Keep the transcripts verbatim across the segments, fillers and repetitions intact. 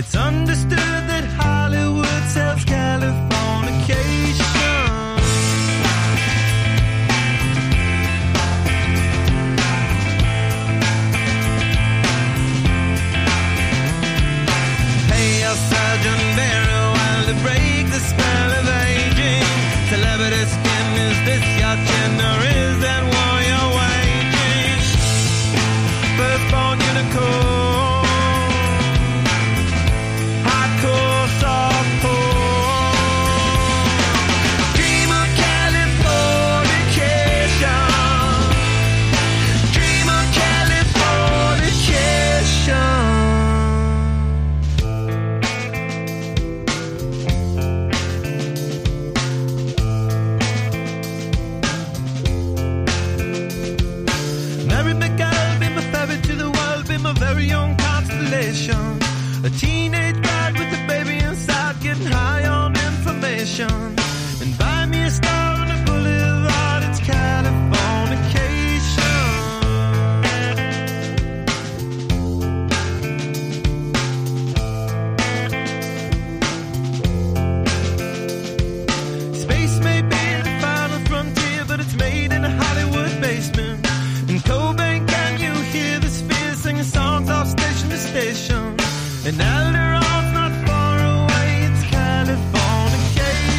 It's understood that Hollywood sells Californication. Pay your surgeon very well to break the spell of aging. Celebrity skin, is this your chin or is that war you're waging? Firstborn unicorn, hardcore softcore. Dream of Californication, dream of Californication. Mary McGill, be my ferry to the world, be my very own constellation. A teenage bride with a baby inside, getting high on information. And buy me a star on a boulevard, it's Californication. Space may be the final frontier, but it's made in a Hollywood basement. In Cobain, can you hear the sphere singing songs off station to station? And Alderon's not far away, it's Californication.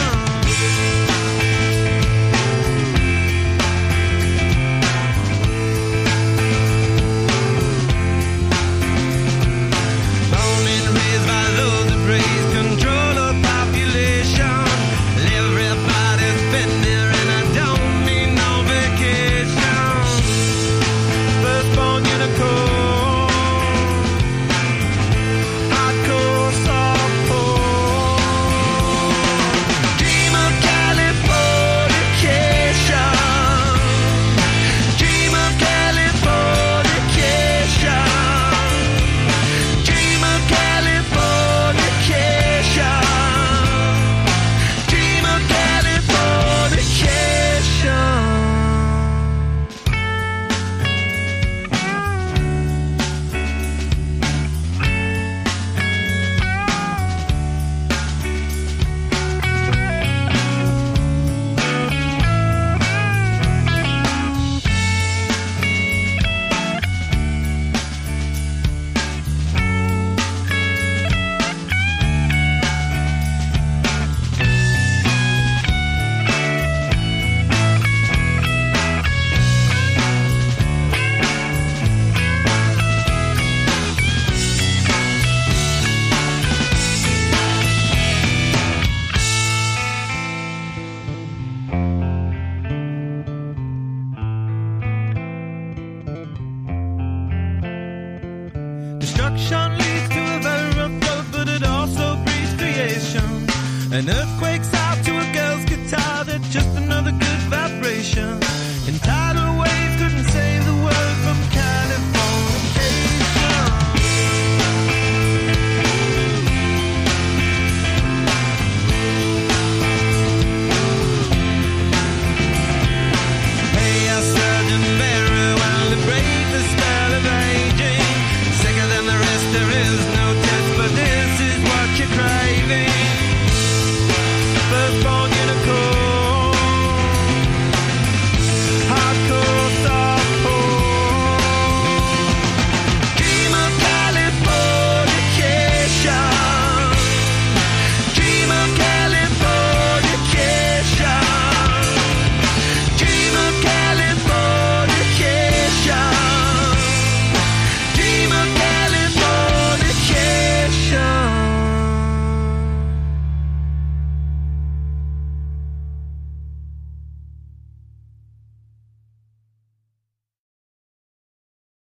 Born and raised by those that praise control of population. Everybody's been there and I don't need no vacation. Firstborn unicorn, hardcore softcore. Dream of Californication, dream of Californication, dream of Californication, dream of Californication. Destruction leads to a very rough road, but it also breeds creation. An earthquake's out to a girl's guitar, that's just another good vibration.